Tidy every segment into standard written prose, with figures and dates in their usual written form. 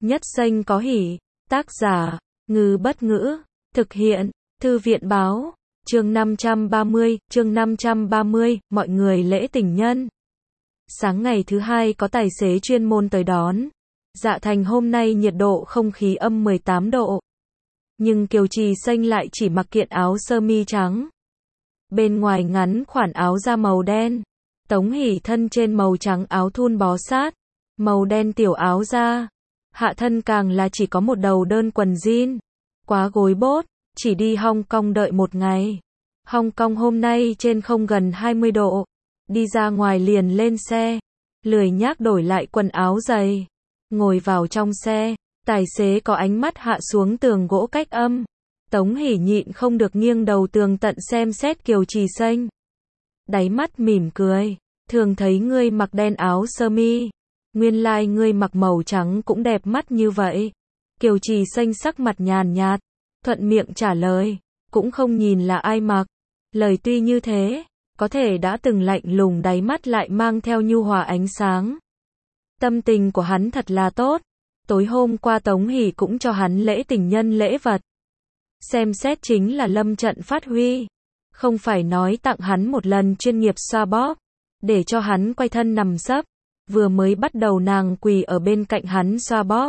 Nhất Xanh có hỉ. Tác giả, Ngư Bất Ngữ. Thực hiện, Thư viện Báo. Chương 530, mọi người lễ tình nhân. Sáng ngày thứ hai có tài xế chuyên môn tới đón. Dạ Thành hôm nay nhiệt độ không khí âm 18 độ. Nhưng Kiều Trì Xanh lại chỉ mặc kiện áo sơ mi trắng. Bên ngoài ngắn khoản áo da màu đen. Tống Hỷ thân trên màu trắng áo thun bó sát. Màu đen tiểu áo da. Hạ thân càng là chỉ có một đầu đơn quần jean. Quá gối bốt, chỉ đi Hong Kong đợi một ngày. Hong Kong hôm nay trên không gần 20 độ. Đi ra ngoài liền lên xe. Lười nhác đổi lại quần áo dày. Ngồi vào trong xe, tài xế có ánh mắt hạ xuống tường gỗ cách âm. Tống Hỷ nhịn không được nghiêng đầu tường tận xem xét Kiều Trì Xanh. Đáy mắt mỉm cười, thường thấy ngươi mặc đen áo sơ mi. Nguyên lai ngươi mặc màu trắng cũng đẹp mắt như vậy. Kiều Trì Xanh sắc mặt nhàn nhạt, thuận miệng trả lời, cũng không nhìn là ai mặc. Lời tuy như thế, có thể đã từng lạnh lùng đáy mắt lại mang theo nhu hòa ánh sáng. Tâm tình của hắn thật là tốt. Tối hôm qua Tống Hỷ cũng cho hắn lễ tình nhân lễ vật. Xem xét chính là lâm trận phát huy. Không phải nói tặng hắn một lần chuyên nghiệp xoa bóp, để cho hắn quay thân nằm sấp. Vừa mới bắt đầu nàng quỳ ở bên cạnh hắn xoa bóp.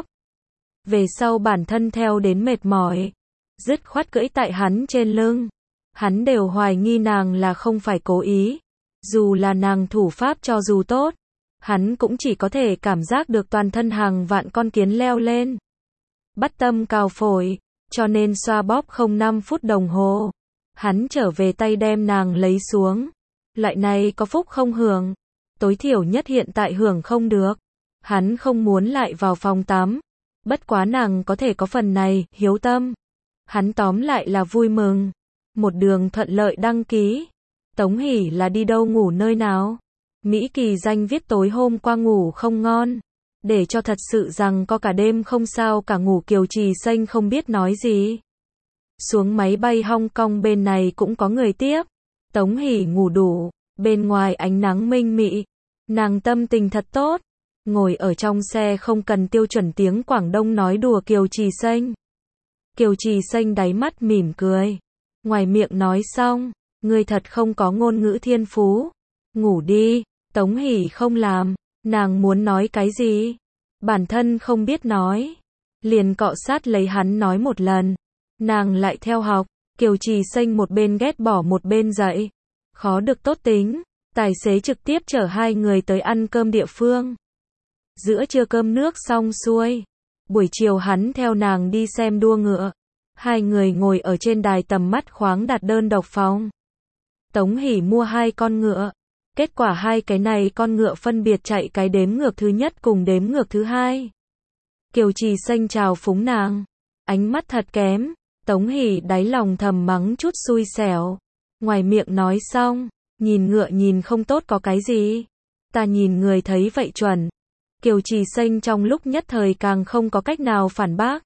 Về sau bản thân theo đến mệt mỏi, dứt khoát cưỡi tại hắn trên lưng. Hắn đều hoài nghi nàng là không phải cố ý. Dù là nàng thủ pháp cho dù tốt, hắn cũng chỉ có thể cảm giác được toàn thân hàng vạn con kiến leo lên. Bắt tâm cào phổi, cho nên xoa bóp không 5 phút đồng hồ. Hắn trở về tay đem nàng lấy xuống. Loại này có phúc không hưởng. Tối thiểu nhất hiện tại hưởng không được. Hắn không muốn lại vào phòng tắm. Bất quá nàng có thể có phần này, hiếu tâm. Hắn tóm lại là vui mừng. Một đường thuận lợi đăng ký. Tống Hỷ là đi đâu ngủ nơi nào? Mỹ Kỳ Danh viết tối hôm qua ngủ không ngon. Để cho thật sự rằng có cả đêm không sao cả ngủ. Kiều Trì Xanh không biết nói gì. Xuống máy bay Hong Kong bên này cũng có người tiếp. Tống Hỷ ngủ đủ. Bên ngoài ánh nắng minh mị. Nàng tâm tình thật tốt. Ngồi ở trong xe không cần tiêu chuẩn tiếng Quảng Đông nói đùa Kiều Trì Xanh. Kiều Trì Xanh đáy mắt mỉm cười. Ngoài miệng nói xong, ngươi thật không có ngôn ngữ thiên phú. Ngủ đi. Tống Hỷ không làm. Nàng muốn nói cái gì? Bản thân không biết nói. Liền cọ sát lấy hắn nói một lần. Nàng lại theo học. Kiều Trì Xanh một bên ghét bỏ một bên dạy. Khó được tốt tính. Tài xế trực tiếp chở hai người tới ăn cơm địa phương. Giữa trưa cơm nước xong xuôi. Buổi chiều hắn theo nàng đi xem đua ngựa. Hai người ngồi ở trên đài tầm mắt khoáng đạt đơn độc phòng. Tống Hỷ mua 2 con ngựa. Kết quả 2 cái này con ngựa phân biệt chạy cái đếm ngược thứ nhất cùng đếm ngược thứ hai. Kiều Trì Xanh chào phúng nàng. Ánh mắt thật kém. Tống Hỷ đáy lòng thầm mắng chút xui xẻo. Ngoài miệng nói xong, nhìn ngựa nhìn không tốt có cái gì. Ta nhìn người thấy vậy chuẩn. Kiều Trì Xanh trong lúc nhất thời càng không có cách nào phản bác.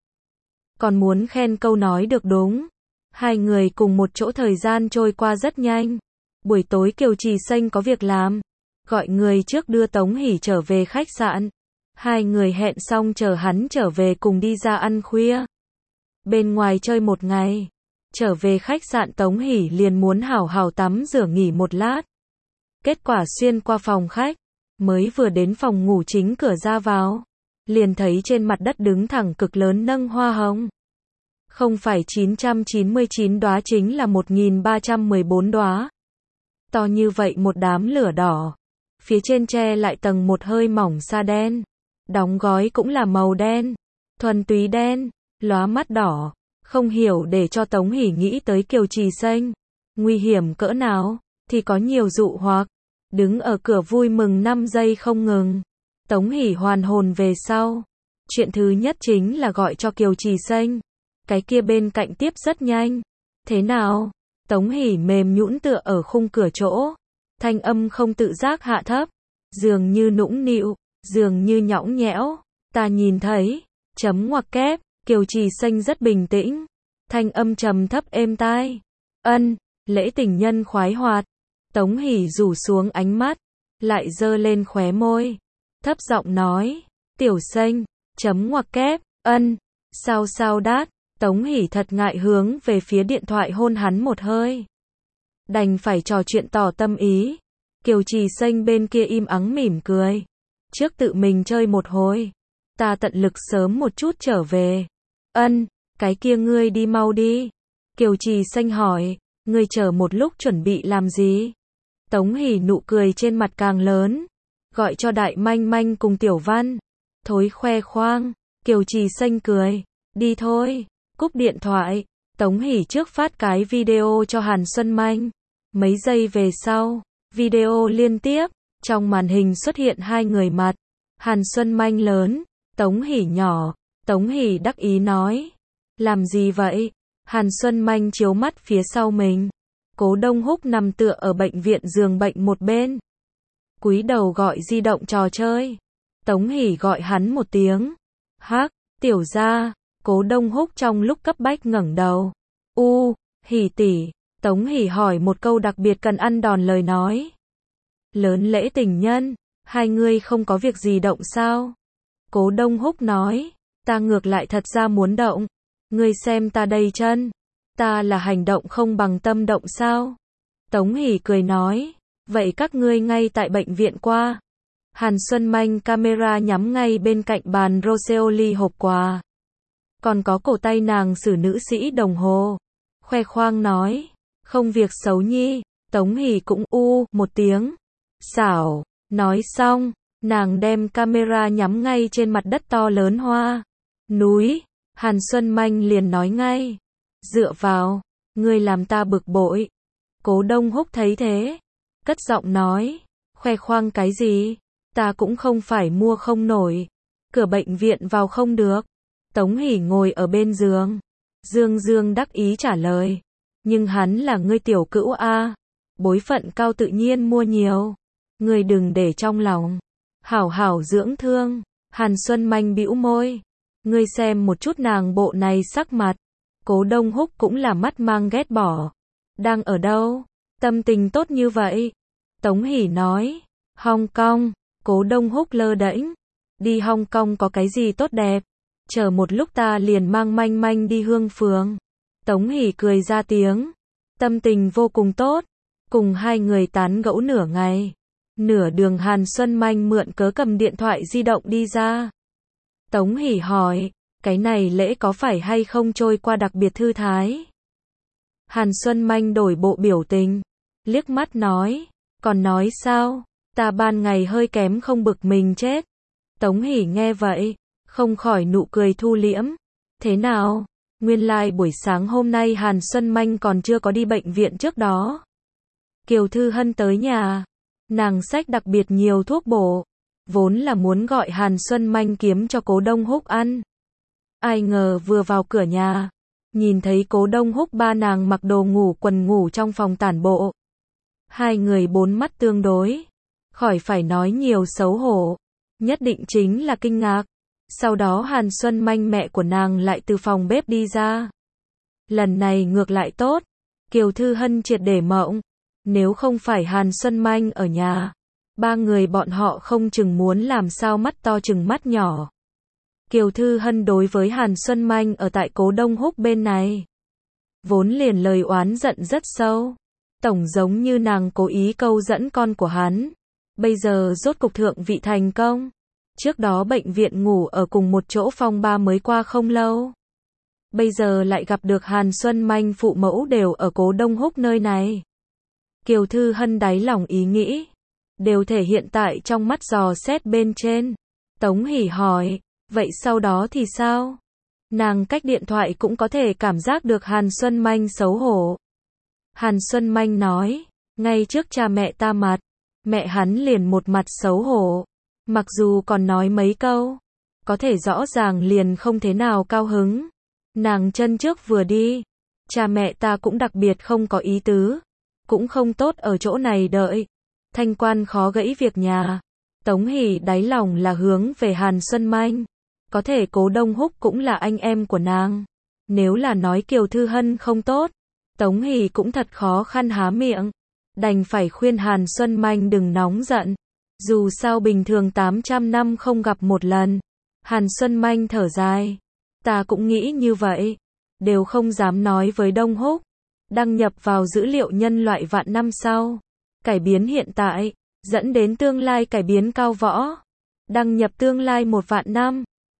Còn muốn khen câu nói được đúng. Hai người cùng một chỗ thời gian trôi qua rất nhanh. Buổi tối Kiều Trì Xanh có việc làm. Gọi người trước đưa Tống Hỷ trở về khách sạn. Hai người hẹn xong chờ hắn trở về cùng đi ra ăn khuya. Bên ngoài chơi một ngày. Trở về khách sạn Tống Hỷ liền muốn hảo hảo tắm rửa nghỉ một lát. Kết quả xuyên qua phòng khách. Mới vừa đến phòng ngủ chính cửa ra vào. Liền thấy trên mặt đất đứng thẳng cực lớn nâng hoa hồng. Không phải 999 đóa chính là 1314 đóa. To như vậy một đám lửa đỏ. Phía trên che lại tầng một hơi mỏng sa đen. Đóng gói cũng là màu đen. Thuần túy đen, lóa mắt đỏ. Không hiểu để cho Tống Hỷ nghĩ tới Kiều Trì Xanh. Nguy hiểm cỡ nào, thì có nhiều dụ hoặc. Đứng ở cửa vui mừng 5 giây không ngừng. Tống Hỷ hoàn hồn về sau. Chuyện thứ nhất chính là gọi cho Kiều Trì Xanh. Cái kia bên cạnh tiếp rất nhanh. Thế nào? Tống Hỷ mềm nhũn tựa ở khung cửa chỗ. Thanh âm không tự giác hạ thấp. Dường như nũng nịu, dường như nhõng nhẽo. Ta nhìn thấy. Chấm ngoặc kép. Kiều Trì Xanh rất bình tĩnh. Thanh âm trầm thấp êm tai. Ân, lễ tình nhân khoái hoạt. Tống Hỷ rủ xuống ánh mắt. Lại giơ lên khóe môi. Thấp giọng nói. Tiểu Xanh, Chấm ngoặc kép, ân, sao đát, Tống Hỷ thật ngại hướng về phía điện thoại hôn hắn một hơi. Đành phải trò chuyện tỏ tâm ý. Kiều Trì Xanh bên kia im ắng mỉm cười. Trước tự mình chơi một hồi. Ta tận lực sớm một chút trở về. Ân, cái kia ngươi đi mau đi. Kiều Trì Xanh hỏi, ngươi chờ một lúc chuẩn bị làm gì? Tống Hỷ nụ cười trên mặt càng lớn. Gọi cho Đại Manh Manh cùng Tiểu Văn. Thối khoe khoang. Kiều Trì Xanh cười. Đi thôi. Cúp điện thoại. Tống Hỷ trước phát cái video cho Hàn Xuân Manh. Mấy giây về sau, video liên tiếp. Trong màn hình xuất hiện hai người mặt. Hàn Xuân Manh lớn, Tống Hỷ nhỏ. Tống Hỷ đắc ý nói. Làm gì vậy? Hàn Xuân Manh chiếu mắt phía sau mình. Cố Đông Húc nằm tựa ở bệnh viện giường bệnh một bên. Cúi đầu gọi di động trò chơi. Tống Hỷ gọi hắn một tiếng. Hắc, tiểu gia. Cố Đông Húc trong lúc cấp bách ngẩng đầu. Hỷ tỷ. Tống Hỷ hỏi một câu đặc biệt cần ăn đòn lời nói. Lớn lễ tình nhân, hai ngươi không có việc gì động sao? Cố Đông Húc nói, ta ngược lại thật ra muốn động. Ngươi xem ta đây chân. Ta là hành động không bằng tâm động sao? Tống Hỷ cười nói, vậy các ngươi ngay tại bệnh viện qua. Hàn Xuân Manh camera nhắm ngay bên cạnh bàn Roseoli hộp quà. Còn có cổ tay nàng xử nữ sĩ đồng hồ. Khoe khoang nói, không việc xấu nhi. Tống Hỷ cũng một tiếng. Xảo. Nói xong, nàng đem camera nhắm ngay trên mặt đất to lớn hoa núi. Hàn Xuân Manh liền nói ngay, dựa vào, ngươi làm ta bực bội. Cố Đông Húc thấy thế, cất giọng nói, khoe khoang cái gì? Ta cũng không phải mua không nổi. Cửa bệnh viện vào không được. Tống Hỷ ngồi ở bên giường. Dương đắc ý trả lời. Nhưng hắn là ngươi tiểu cữu a, bối phận cao tự nhiên mua nhiều. Ngươi đừng để trong lòng. Hảo hảo dưỡng thương. Hàn Xuân Manh bĩu môi. Ngươi xem một chút nàng bộ này sắc mặt. Cố Đông Húc cũng là mắt mang ghét bỏ. Đang ở đâu? Tâm tình tốt như vậy. Tống Hỷ nói. Hong Kong. Cố Đông Húc lơ đễnh. Đi Hong Kong có cái gì tốt đẹp? Chờ một lúc ta liền mang Manh Manh đi Hương Phường. Tống Hỷ cười ra tiếng. Tâm tình vô cùng tốt. Cùng hai người tán gẫu nửa ngày. Nửa đường Hàn Xuân Manh mượn cớ cầm điện thoại di động đi ra. Tống Hỷ hỏi, cái này lễ có phải hay không trôi qua đặc biệt thư thái? Hàn Xuân Manh đổi bộ biểu tình. Liếc mắt nói, còn nói sao? Ta ban ngày hơi kém không bực mình chết. Tống Hỷ nghe vậy, không khỏi nụ cười thu liễm. Thế nào? Nguyên lai buổi sáng hôm nay Hàn Xuân Manh còn chưa có đi bệnh viện trước đó. Kiều Thư Hân tới nhà. Nàng xách đặc biệt nhiều thuốc bổ. Vốn là muốn gọi Hàn Xuân Manh kiếm cho Cố Đông Húc ăn. Ai ngờ vừa vào cửa nhà, nhìn thấy Cố Đông Húc ba nàng mặc đồ ngủ quần ngủ trong phòng tản bộ. Hai người bốn mắt tương đối. Khỏi phải nói nhiều xấu hổ. Nhất định chính là kinh ngạc. Sau đó Hàn Xuân Manh mẹ của nàng lại từ phòng bếp đi ra. Lần này ngược lại tốt. Kiều Thư Hân triệt để mộng. Nếu không phải Hàn Xuân Manh ở nhà, ba người bọn họ không chừng muốn làm sao mắt to chừng mắt nhỏ. Kiều Thư Hân đối với Hàn Xuân Manh ở tại Cố Đông Húc bên này, vốn liền lời oán giận rất sâu. Tổng giống như nàng cố ý câu dẫn con của hắn. Bây giờ rốt cục thượng vị thành công. Trước đó bệnh viện ngủ ở cùng một chỗ phong ba mới qua không lâu. Bây giờ lại gặp được Hàn Xuân Manh phụ mẫu đều ở Cố Đông Húc nơi này. Kiều Thư Hân đáy lòng ý nghĩ, đều thể hiện tại trong mắt dò xét bên trên. Tống Hỷ hỏi, vậy sau đó thì sao? Nàng cách điện thoại cũng có thể cảm giác được Hàn Xuân Manh xấu hổ. Hàn Xuân Manh nói, ngay trước cha mẹ ta mặt, mẹ hắn liền một mặt xấu hổ. Mặc dù còn nói mấy câu, có thể rõ ràng liền không thế nào cao hứng. Nàng chân trước vừa đi, cha mẹ ta cũng đặc biệt không có ý tứ. Cũng không tốt ở chỗ này đợi. Thanh quan khó gãy việc nhà. Tống Hỷ đáy lòng là hướng về Hàn Xuân Manh. Có thể Cố Đông Húc cũng là anh em của nàng. Nếu là nói Kiều Thư Hân không tốt, Tống Hỷ cũng thật khó khăn há miệng. Đành phải khuyên Hàn Xuân Manh đừng nóng giận. Dù sao bình thường 800 năm không gặp một lần. Hàn Xuân Manh thở dài. Ta cũng nghĩ như vậy. Đều không dám nói với Đông Húc. Đăng nhập vào dữ liệu nhân loại vạn năm sau. Cải biến hiện tại. Dẫn đến tương lai cải biến cao võ. Đăng nhập tương lai 1 vạn năm.